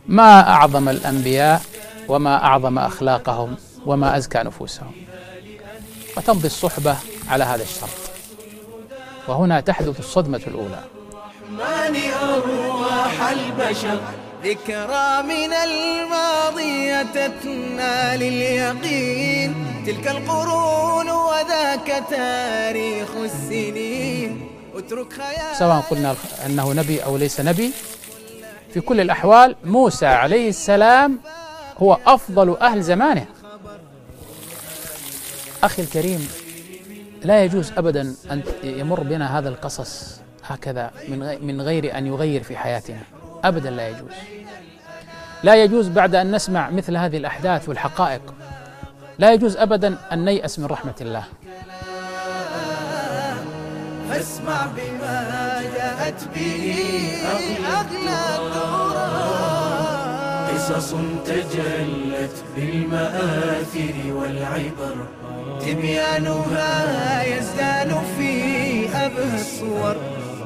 ما أعظم الأنبياء وما أعظم أخلاقهم وما أزكى نفوسهم، وتمضي الصحبة على هذا الشرط، وهنا تحدث الصدمة الأولى. أرواح البشر ذكرى من الماضي تتنا لليقين، تلك القرون وذاك تاريخ السنين، اترك خيال. سواء قلنا أنه نبي أو ليس نبي، في كل الأحوال موسى عليه السلام هو أفضل أهل زمانه. أخي الكريم، لا يجوز أبدا أن يمر بنا هذا القصص هكذا من غير أن يغير في حياتنا، أبدا لا يجوز. لا يجوز بعد أن نسمع مثل هذه الأحداث والحقائق، لا يجوز أبدا أن نيأس من رحمة الله. فاسمع بما جاءت به أغلى الدرر، قصص تجلت بالمآثر والعبر، تبيانها يزدان في أبهى الصور،